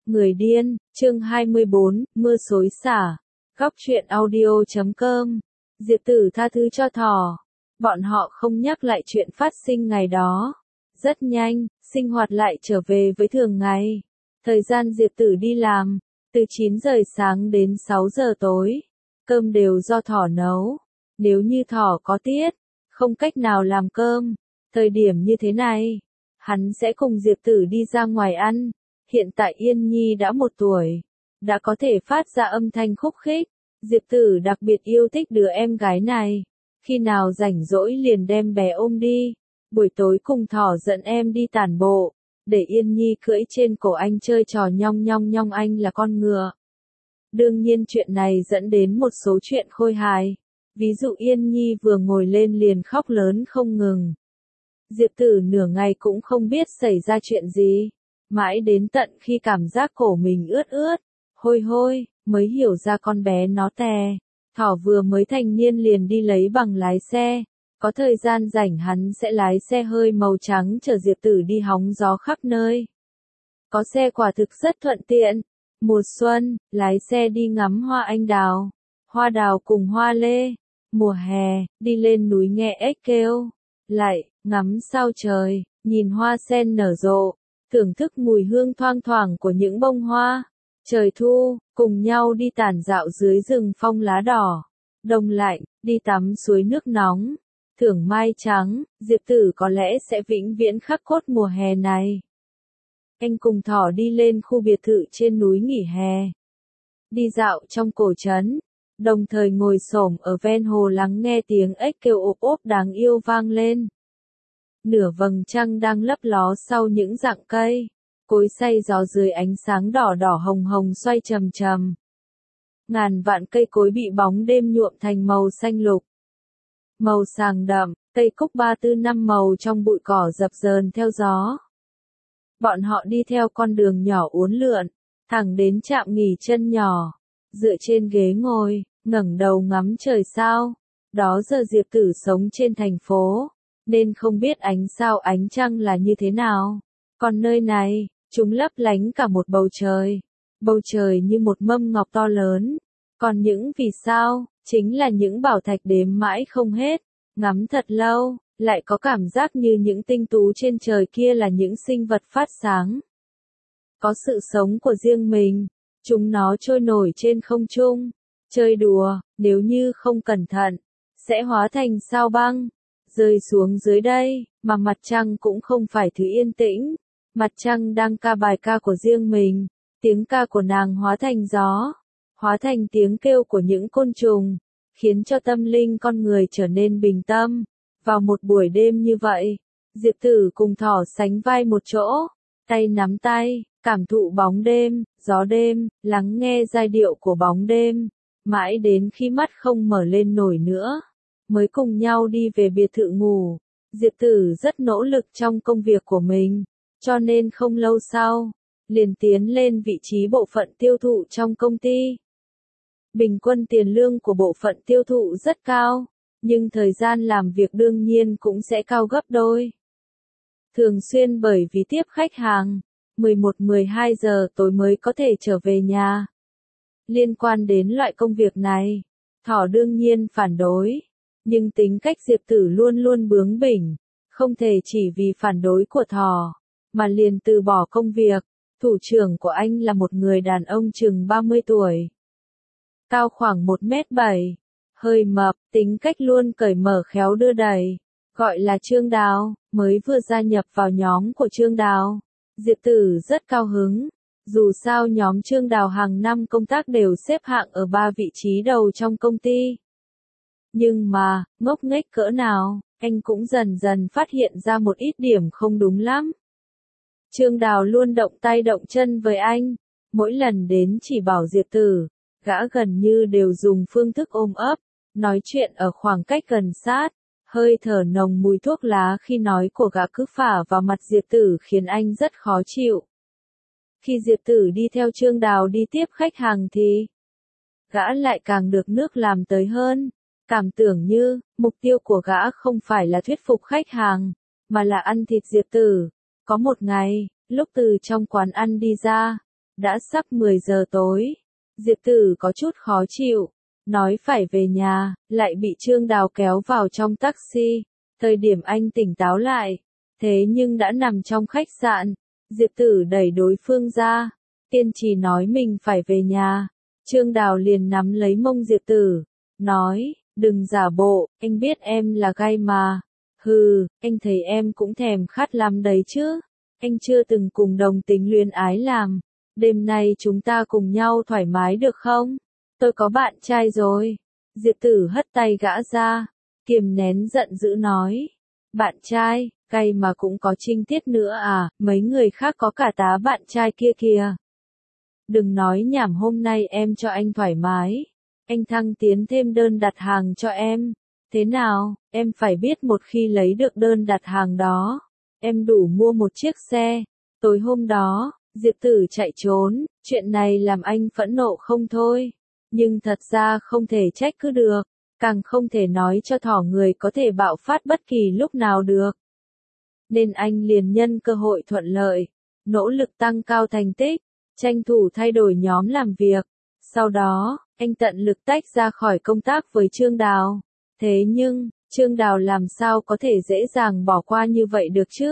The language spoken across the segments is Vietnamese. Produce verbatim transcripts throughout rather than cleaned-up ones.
Người điên, chương hai mươi bốn, mưa xối xả. Góc truyện audio chấm com. Diệp Tử tha thứ cho thỏ. Bọn họ không nhắc lại chuyện phát sinh ngày đó. Rất nhanh, sinh hoạt lại trở về với thường ngày. Thời gian Diệp Tử đi làm, từ chín giờ sáng đến sáu giờ tối. Cơm đều do thỏ nấu. Nếu như thỏ có tiết, không cách nào làm cơm, thời điểm như thế này, hắn sẽ cùng Diệp Tử đi ra ngoài ăn. Hiện tại Yên Nhi đã một tuổi, đã có thể phát ra âm thanh khúc khích. Diệp Tử đặc biệt yêu thích đứa em gái này. Khi nào rảnh rỗi liền đem bé ôm đi. Buổi tối cùng thỏ dẫn em đi tản bộ, để Yên Nhi cưỡi trên cổ anh chơi trò nhong nhong nhong, anh là con ngựa. Đương nhiên chuyện này dẫn đến một số chuyện khôi hài. Ví dụ Yên Nhi vừa ngồi lên liền khóc lớn không ngừng. Diệp Tử nửa ngày cũng không biết xảy ra chuyện gì. Mãi đến tận khi cảm giác cổ mình ướt ướt, hôi hôi, mới hiểu ra con bé nó tè. Thỏ vừa mới thành niên liền đi lấy bằng lái xe. Có thời gian rảnh hắn sẽ lái xe hơi màu trắng chở Diệp Tử đi hóng gió khắp nơi. Có xe quả thực rất thuận tiện. Mùa xuân, lái xe đi ngắm hoa anh đào, hoa đào cùng hoa lê. Mùa hè, đi lên núi nghe ếch kêu. Lại, ngắm sao trời, nhìn hoa sen nở rộ. Thưởng thức mùi hương thoang thoảng của những bông hoa. Trời thu, cùng nhau đi tản dạo dưới rừng phong lá đỏ. Đông lạnh, đi tắm suối nước nóng. Thưởng mai trắng, Diệp Tử có lẽ sẽ vĩnh viễn khắc cốt mùa hè này. Anh cùng thỏ đi lên khu biệt thự trên núi nghỉ hè. Đi dạo trong cổ trấn, đồng thời ngồi xổm ở ven hồ lắng nghe tiếng ếch kêu ộp ốp đáng yêu vang lên. Nửa vầng trăng đang lấp ló sau những rặng cây, cối xay gió dưới ánh sáng đỏ đỏ hồng hồng xoay chầm chầm. Ngàn vạn cây cối bị bóng đêm nhuộm thành màu xanh lục. Màu sàng đậm, cây cúc ba tư năm màu trong bụi cỏ dập dờn theo gió. Bọn họ đi theo con đường nhỏ uốn lượn, thẳng đến trạm nghỉ chân nhỏ, dựa trên ghế ngồi, ngẩng đầu ngắm trời sao. Đó giờ Diệp Tử sống trên thành phố, nên không biết ánh sao ánh trăng là như thế nào. Còn nơi này, chúng lấp lánh cả một bầu trời. Bầu trời như một mâm ngọc to lớn. Còn những vì sao, chính là những bảo thạch đếm mãi không hết. Ngắm thật lâu, lại có cảm giác như những tinh tú trên trời kia là những sinh vật phát sáng. Có sự sống của riêng mình. Chúng nó trôi nổi trên không trung. Chơi đùa, nếu như không cẩn thận, sẽ hóa thành sao băng. Rơi xuống dưới đây, mà mặt trăng cũng không phải thứ yên tĩnh. Mặt trăng đang ca bài ca của riêng mình. Tiếng ca của nàng hóa thành gió, hóa thành tiếng kêu của những côn trùng, khiến cho tâm linh con người trở nên bình tâm. Vào một buổi đêm như vậy, Diệp Tử cùng thỏ sánh vai một chỗ, tay nắm tay, cảm thụ bóng đêm, gió đêm, lắng nghe giai điệu của bóng đêm, mãi đến khi mắt không mở lên nổi nữa, mới cùng nhau đi về biệt thự ngủ. Diệp Tử rất nỗ lực trong công việc của mình, cho nên không lâu sau, liền tiến lên vị trí bộ phận tiêu thụ trong công ty. Bình quân tiền lương của bộ phận tiêu thụ rất cao, nhưng thời gian làm việc đương nhiên cũng sẽ cao gấp đôi. Thường xuyên bởi vì tiếp khách hàng, mười một mười hai giờ tối mới có thể trở về nhà. Liên quan đến loại công việc này, thỏ đương nhiên phản đối, nhưng tính cách Diệp Tử luôn luôn bướng bỉnh, không thể chỉ vì phản đối của thỏ, mà liền từ bỏ công việc. Thủ trưởng của anh là một người đàn ông chừng ba mươi tuổi. Cao khoảng một mét bảy, hơi mập, tính cách luôn cởi mở khéo đưa đẩy, gọi là Trương Đào, mới vừa gia nhập vào nhóm của Trương Đào. Diệp Tử rất cao hứng, dù sao nhóm Trương Đào hàng năm công tác đều xếp hạng ở ba vị trí đầu trong công ty. Nhưng mà, ngốc nghếch cỡ nào, anh cũng dần dần phát hiện ra một ít điểm không đúng lắm. Trương Đào luôn động tay động chân với anh, mỗi lần đến chỉ bảo Diệp Tử, gã gần như đều dùng phương thức ôm ấp, nói chuyện ở khoảng cách gần sát, hơi thở nồng mùi thuốc lá khi nói của gã cứ phả vào mặt Diệp Tử khiến anh rất khó chịu. Khi Diệp Tử đi theo Trương Đào đi tiếp khách hàng thì gã lại càng được nước làm tới hơn, cảm tưởng như mục tiêu của gã không phải là thuyết phục khách hàng, mà là ăn thịt Diệp Tử. Có một ngày, lúc từ trong quán ăn đi ra, Đã sắp mười giờ tối. Diệp Tử có chút khó chịu. Nói phải về nhà, lại bị Trương Đào kéo vào trong taxi. Thời điểm anh tỉnh táo lại. Thế nhưng đã nằm trong khách sạn. Diệp Tử đẩy đối phương ra. Kiên trì nói mình phải về nhà. Trương Đào liền nắm lấy mông Diệp Tử. Nói, đừng giả bộ, anh biết em là gay mà. Hừ, anh thấy em cũng thèm khát lắm đấy chứ. Anh chưa từng cùng đồng tính luyến ái làm. Đêm nay chúng ta cùng nhau thoải mái được không? Tôi có bạn trai rồi. Diệp Tử hất tay gã ra. Kiềm nén giận dữ nói. Bạn trai, gay mà cũng có trinh tiết nữa à, mấy người khác có cả tá bạn trai kia kìa. Đừng nói nhảm, hôm nay em cho anh thoải mái. Anh thăng tiến thêm đơn đặt hàng cho em. Thế nào, em phải biết một khi lấy được đơn đặt hàng đó, em đủ mua một chiếc xe. Tối hôm đó, Diệp Tử chạy trốn, chuyện này làm anh phẫn nộ không thôi. Nhưng thật ra không thể trách cứ được, càng không thể nói cho thỏ người có thể bạo phát bất kỳ lúc nào được. Nên anh liền nhân cơ hội thuận lợi, nỗ lực tăng cao thành tích, tranh thủ thay đổi nhóm làm việc. Sau đó, anh tận lực tách ra khỏi công tác với Trương Đào. Thế nhưng, Trương Đào làm sao có thể dễ dàng bỏ qua như vậy được chứ?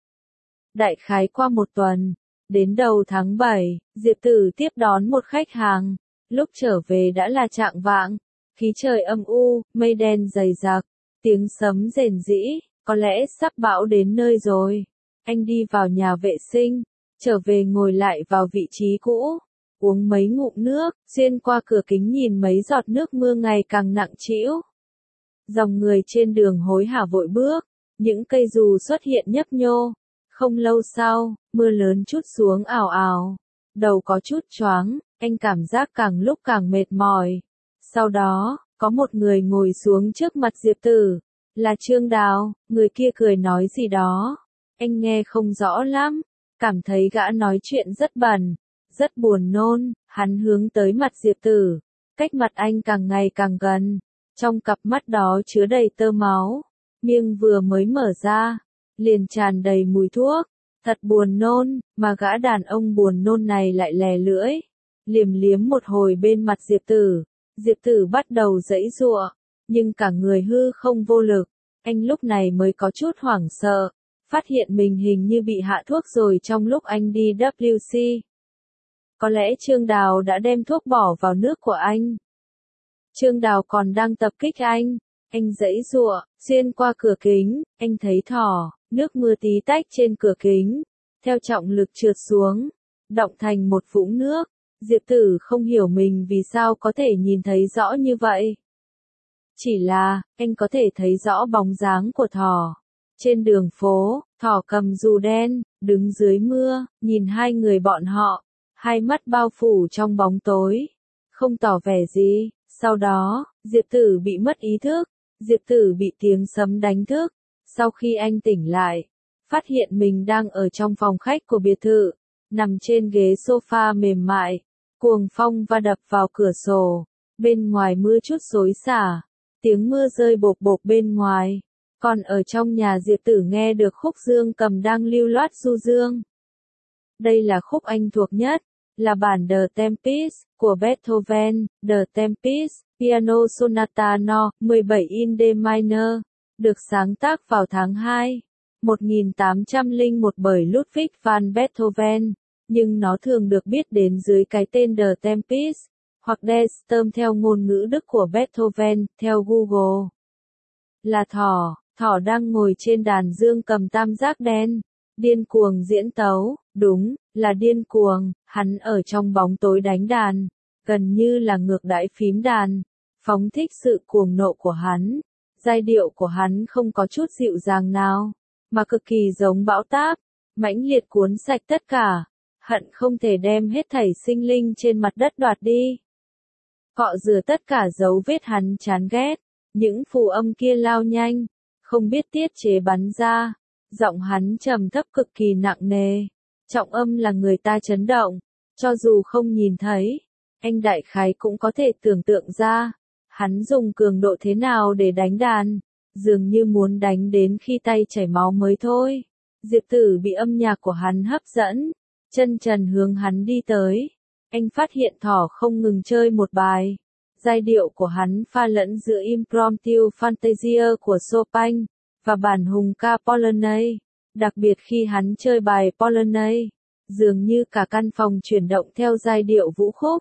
Đại khái qua một tuần, đến đầu tháng bảy, Diệp Tử tiếp đón một khách hàng. Lúc trở về đã là chạng vạng, khí trời âm u, mây đen dày đặc, tiếng sấm rền rĩ, có lẽ sắp bão đến nơi rồi. Anh đi vào nhà vệ sinh, trở về ngồi lại vào vị trí cũ, uống mấy ngụm nước, xuyên qua cửa kính nhìn mấy giọt nước mưa ngày càng nặng trĩu. Dòng người trên đường hối hả vội bước, những cây dù xuất hiện nhấp nhô. Không lâu sau, mưa lớn trút xuống ào ào. Đầu có chút choáng, anh cảm giác càng lúc càng mệt mỏi. Sau đó, có một người ngồi xuống trước mặt Diệp Tử. Là Trương Đào, người kia cười nói gì đó. Anh nghe không rõ lắm, cảm thấy gã nói chuyện rất bẩn, rất buồn nôn. Hắn hướng tới mặt Diệp Tử, cách mặt anh càng ngày càng gần. Trong cặp mắt đó chứa đầy tơ máu, miệng vừa mới mở ra, liền tràn đầy mùi thuốc. Thật buồn nôn, mà gã đàn ông buồn nôn này lại lè lưỡi, liếm liếm một hồi bên mặt Diệp Tử. Diệp Tử bắt đầu giãy giụa, nhưng cả người hư không vô lực. Anh lúc này mới có chút hoảng sợ, phát hiện mình hình như bị hạ thuốc rồi trong lúc anh đi W C. Có lẽ Trương Đào đã đem thuốc bỏ vào nước của anh. Trương Đào còn đang tập kích anh. Anh giãy giụa, xuyên qua cửa kính, anh thấy thỏ, nước mưa tí tách trên cửa kính, theo trọng lực trượt xuống, đọng thành một vũng nước. Diệp Tử không hiểu mình vì sao có thể nhìn thấy rõ như vậy. Chỉ là, anh có thể thấy rõ bóng dáng của thỏ. Trên đường phố, thỏ cầm dù đen, đứng dưới mưa, nhìn hai người bọn họ, hai mắt bao phủ trong bóng tối, không tỏ vẻ gì. Sau đó, Diệp Tử bị mất ý thức. Diệp Tử bị tiếng sấm đánh thức. Sau khi anh tỉnh lại, phát hiện mình đang ở trong phòng khách của biệt thự, nằm trên ghế sofa mềm mại. Cuồng phong va đập vào cửa sổ, bên ngoài mưa chút xối xả, tiếng mưa rơi bộp bộp bên ngoài. Còn ở trong nhà Diệp Tử nghe được khúc dương cầm đang lưu loát du dương. Đây là khúc anh thuộc nhất, là bản The Tempest của Beethoven. The Tempest, Piano Sonata No. mười bảy in D minor, được sáng tác vào tháng hai, một nghìn tám trăm lẻ một bởi Ludwig van Beethoven, nhưng nó thường được biết đến dưới cái tên The Tempest, hoặc Der Sturm theo ngôn ngữ Đức của Beethoven, theo Google. Là thỏ, thỏ đang ngồi trên đàn dương cầm tam giác đen, điên cuồng diễn tấu, đúng, là điên cuồng. Hắn ở trong bóng tối đánh đàn, gần như là ngược đãi phím đàn, phóng thích sự cuồng nộ của hắn. Giai điệu của hắn không có chút dịu dàng nào, mà cực kỳ giống bão táp, mãnh liệt cuốn sạch tất cả, hận không thể đem hết thảy sinh linh trên mặt đất đoạt đi. Cọ rửa tất cả dấu vết hắn chán ghét, những phù âm kia lao nhanh, không biết tiết chế bắn ra, giọng hắn trầm thấp cực kỳ nặng nề, trọng âm là người ta chấn động, cho dù không nhìn thấy, anh đại khái cũng có thể tưởng tượng ra, hắn dùng cường độ thế nào để đánh đàn, dường như muốn đánh đến khi tay chảy máu mới thôi. Diệp Tử bị âm nhạc của hắn hấp dẫn, chân trần hướng hắn đi tới. Anh phát hiện thỏ không ngừng chơi một bài. Giai điệu của hắn pha lẫn giữa Impromptu Fantasia của Chopin và bản hùng ca Polonaise. Đặc biệt khi hắn chơi bài Polonaise, dường như cả căn phòng chuyển động theo giai điệu vũ khúc.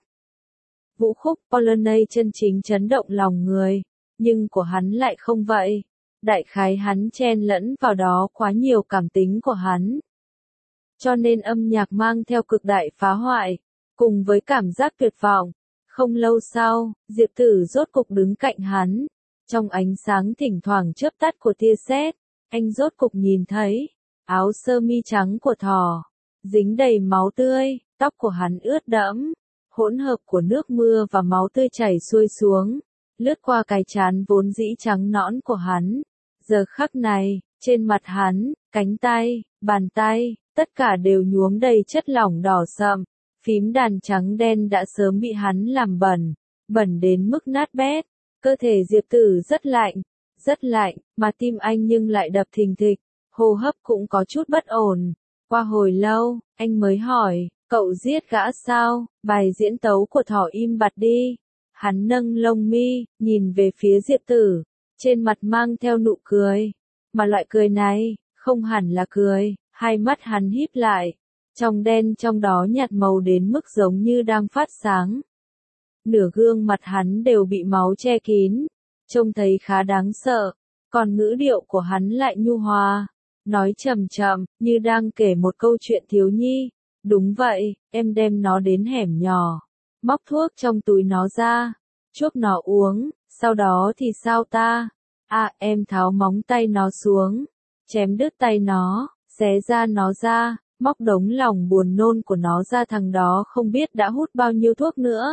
Vũ khúc Polonaise chân chính chấn động lòng người, nhưng của hắn lại không vậy. Đại khái hắn chen lẫn vào đó quá nhiều cảm tính của hắn. Cho nên âm nhạc mang theo cực đại phá hoại, cùng với cảm giác tuyệt vọng. Không lâu sau, Diệp Tử rốt cục đứng cạnh hắn. Trong ánh sáng thỉnh thoảng chớp tắt của tia sét, anh rốt cục nhìn thấy áo sơ mi trắng của thỏ, dính đầy máu tươi, tóc của hắn ướt đẫm, hỗn hợp của nước mưa và máu tươi chảy xuôi xuống, lướt qua cái trán vốn dĩ trắng nõn của hắn. Giờ khắc này, trên mặt hắn, cánh tay, bàn tay, tất cả đều nhuốm đầy chất lỏng đỏ sậm. Phím đàn trắng đen đã sớm bị hắn làm bẩn, bẩn đến mức nát bét. Cơ thể Diệp Tử rất lạnh, rất lạnh, mà tim anh nhưng lại đập thình thịch, hô hấp cũng có chút bất ổn. Qua hồi lâu, anh mới hỏi, cậu giết gã sao? Bài diễn tấu của thỏ im bặt đi. Hắn nâng lông mi, nhìn về phía Diệp Tử, trên mặt mang theo nụ cười. Mà loại cười này, không hẳn là cười, hai mắt hắn híp lại. Trong đen trong đó nhạt màu đến mức giống như đang phát sáng. Nửa gương mặt hắn đều bị máu che kín, trông thấy khá đáng sợ, còn ngữ điệu của hắn lại nhu hòa, nói chậm chậm, như đang kể một câu chuyện thiếu nhi. Đúng vậy, em đem nó đến hẻm nhỏ, móc thuốc trong túi nó ra, chuốc nó uống, sau đó thì sao ta? À, em tháo móng tay nó xuống, chém đứt tay nó, xé da nó ra. Móc đống lòng buồn nôn của nó ra, thằng đó không biết đã hút bao nhiêu thuốc nữa.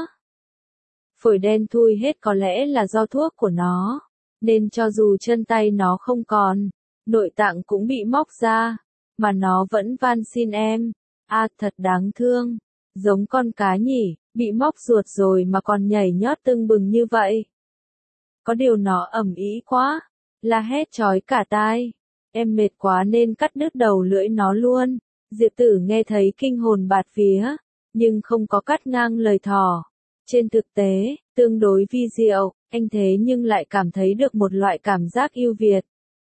Phổi đen thui hết có lẽ là do thuốc của nó, nên cho dù chân tay nó không còn, nội tạng cũng bị móc ra, mà nó vẫn van xin em. À, thật đáng thương, giống con cá nhỉ, bị móc ruột rồi mà còn nhảy nhót tưng bừng như vậy. Có điều nó ầm ĩ quá, la hét chói cả tai. Em mệt quá nên cắt đứt đầu lưỡi nó luôn. Diệp Tử nghe thấy kinh hồn bạt vía, nhưng không có cắt ngang lời thỏ. Trên thực tế, tương đối vi diệu, anh thế nhưng lại cảm thấy được một loại cảm giác yêu Việt.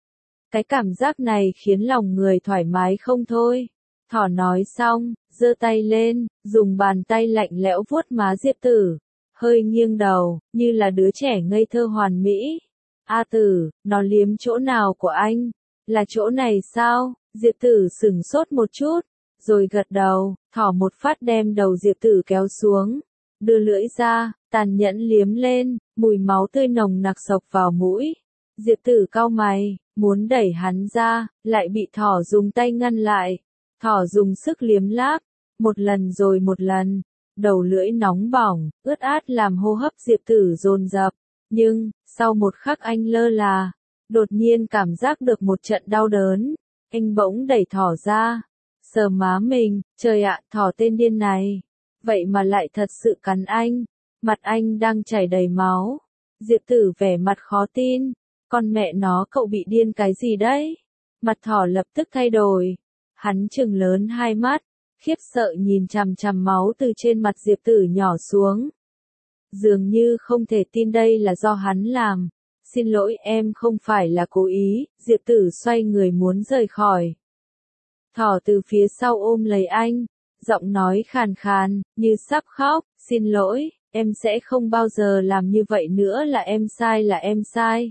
Cái cảm giác này khiến lòng người thoải mái không thôi. Thỏ nói xong, giơ tay lên, dùng bàn tay lạnh lẽo vuốt má Diệp Tử, hơi nghiêng đầu, như là đứa trẻ ngây thơ hoàn mỹ. A Tử, nó liếm chỗ nào của anh? Là chỗ này sao? Diệp Tử sửng sốt một chút, rồi gật đầu, thỏ một phát đem đầu Diệp Tử kéo xuống, đưa lưỡi ra, tàn nhẫn liếm lên, mùi máu tươi nồng nặc xộc vào mũi. Diệp Tử cau mày, muốn đẩy hắn ra, lại bị thỏ dùng tay ngăn lại. Thỏ dùng sức liếm láp, một lần rồi một lần, đầu lưỡi nóng bỏng, ướt át làm hô hấp Diệp Tử dồn dập, nhưng, sau một khắc anh lơ là, đột nhiên cảm giác được một trận đau đớn. Anh bỗng đẩy thỏ ra, sờ má mình, trời ạ, thỏ tên điên này, vậy mà lại thật sự cắn anh, mặt anh đang chảy đầy máu. Diệp Tử vẻ mặt khó tin, con mẹ nó, cậu bị điên cái gì đấy? Mặt thỏ lập tức thay đổi, hắn trừng lớn hai mắt, khiếp sợ nhìn chằm chằm máu từ trên mặt Diệp Tử nhỏ xuống. Dường như không thể tin đây là do hắn làm. Xin lỗi, em không phải là cố ý. Diệp Tử xoay người muốn rời khỏi. Thỏ từ phía sau ôm lấy anh, giọng nói khàn khàn, như sắp khóc. Xin lỗi, em sẽ không bao giờ làm như vậy nữa, là em sai, là em sai.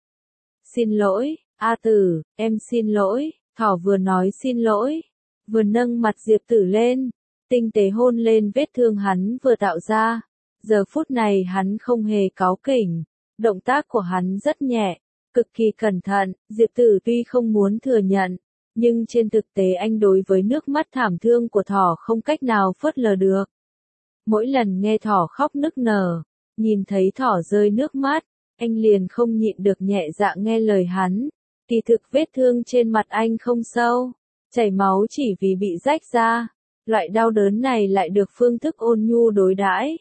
Xin lỗi, A Tử, em xin lỗi. Thỏ vừa nói xin lỗi, vừa nâng mặt Diệp Tử lên, tinh tế hôn lên vết thương hắn vừa tạo ra. Giờ phút này hắn không hề cáu kỉnh. Động tác của hắn rất nhẹ, cực kỳ cẩn thận. Diệp Tử tuy không muốn thừa nhận, nhưng trên thực tế anh đối với nước mắt thảm thương của thỏ không cách nào phớt lờ được. Mỗi lần nghe thỏ khóc nức nở, nhìn thấy thỏ rơi nước mắt, anh liền không nhịn được nhẹ dạ nghe lời hắn. Kỳ thực vết thương trên mặt anh không sâu, chảy máu chỉ vì bị rách ra. Loại đau đớn này lại được phương thức ôn nhu đối đãi,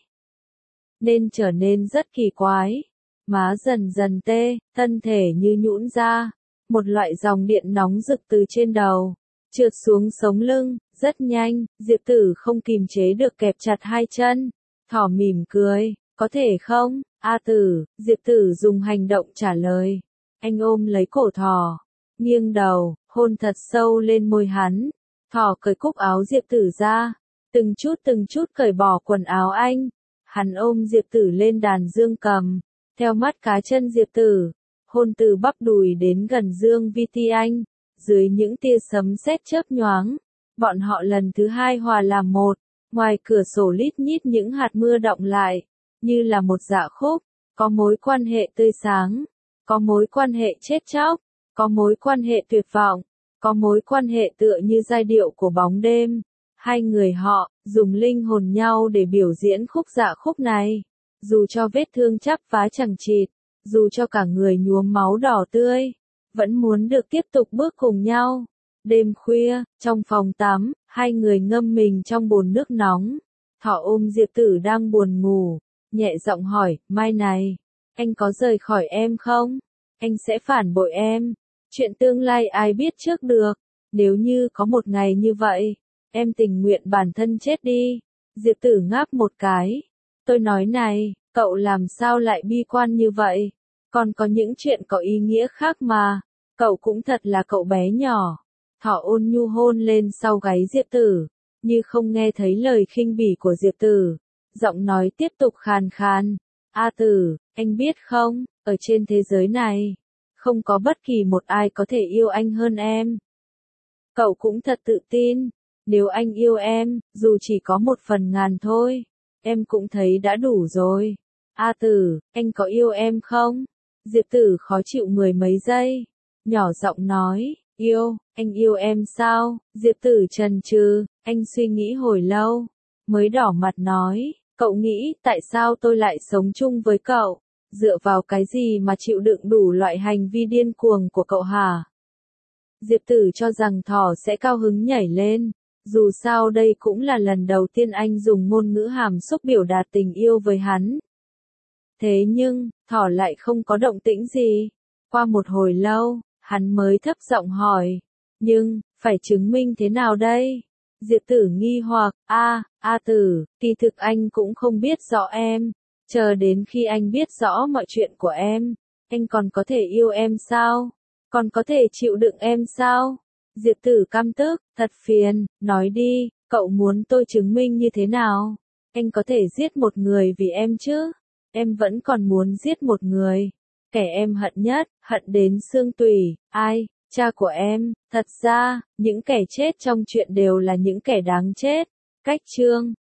nên trở nên rất kỳ quái. Má dần dần tê, thân thể như nhũn ra, một loại dòng điện nóng rực từ trên đầu, trượt xuống sống lưng, Rất nhanh, Diệp Tử không kìm chế được kẹp chặt hai chân. Thỏ mỉm cười, có thể không, A Tử, Diệp Tử dùng hành động trả lời. Anh ôm lấy cổ thỏ, nghiêng đầu, hôn thật sâu lên môi hắn. Thỏ cởi cúc áo Diệp Tử ra, từng chút từng chút cởi bỏ quần áo anh. Hắn ôm Diệp Tử lên đàn dương cầm, theo mắt cá chân Diệp Tử, hôn từ bắp đùi đến gần dương vi ti anh. Dưới những tia sấm sét chớp nhoáng, bọn họ lần thứ hai hòa làm một. Ngoài cửa sổ lít nhít những hạt mưa đọng lại, như là một dạ khúc, có mối quan hệ tươi sáng, có mối quan hệ chết chóc, có mối quan hệ tuyệt vọng, có mối quan hệ tựa như giai điệu của bóng đêm. Hai người họ, dùng linh hồn nhau để biểu diễn khúc dạ khúc này. Dù cho vết thương chắp vá chằng chịt, dù cho cả người nhuốm máu đỏ tươi, vẫn muốn được tiếp tục bước cùng nhau. Đêm khuya, trong phòng tắm, hai người ngâm mình trong bồn nước nóng. Thỏ ôm Diệp Tử đang buồn ngủ, nhẹ giọng hỏi, mai này, anh có rời khỏi em không? Anh sẽ phản bội em. Chuyện tương lai ai biết trước được. Nếu như có một ngày như vậy, em tình nguyện bản thân chết đi. Diệp Tử ngáp một cái. Tôi nói này, cậu làm sao lại bi quan như vậy? Còn có những chuyện có ý nghĩa khác mà. Cậu cũng thật là cậu bé nhỏ. Thỏ ôn nhu hôn lên sau gáy Diệp Tử, như không nghe thấy lời khinh bỉ của Diệp Tử. Giọng nói tiếp tục khàn khàn. A Tử, anh biết không, ở trên thế giới này, không có bất kỳ một ai có thể yêu anh hơn em. Cậu cũng thật tự tin. Nếu anh yêu em, dù chỉ có một phần ngàn thôi, em cũng thấy đã đủ rồi. A Tử, anh có yêu em không? Diệp Tử khó chịu mười mấy giây, nhỏ giọng nói, yêu, anh yêu em sao? Diệp Tử chần chừ, anh suy nghĩ hồi lâu, mới đỏ mặt nói, cậu nghĩ tại sao tôi lại sống chung với cậu? Dựa vào cái gì mà chịu đựng đủ loại hành vi điên cuồng của cậu hả? Diệp Tử cho rằng thỏ sẽ cao hứng nhảy lên. Dù sao đây cũng là lần đầu tiên anh dùng ngôn ngữ hàm xúc biểu đạt tình yêu với hắn. Thế nhưng, thỏ lại không có động tĩnh gì. Qua một hồi lâu, hắn mới thấp giọng hỏi. Nhưng, phải chứng minh thế nào đây? Diệp Tử nghi hoặc, a, A Tử, kỳ thực anh cũng không biết rõ em. Chờ đến khi anh biết rõ mọi chuyện của em, anh còn có thể yêu em sao? Còn có thể chịu đựng em sao? Diệp Tử căm tức, thật phiền, nói đi, cậu muốn tôi chứng minh như thế nào? Anh có thể giết một người vì em chứ? Em vẫn còn muốn giết một người. Kẻ em hận nhất, hận đến xương tủy, ai? Cha của em. Thật ra, những kẻ chết trong chuyện đều là những kẻ đáng chết. Cách chương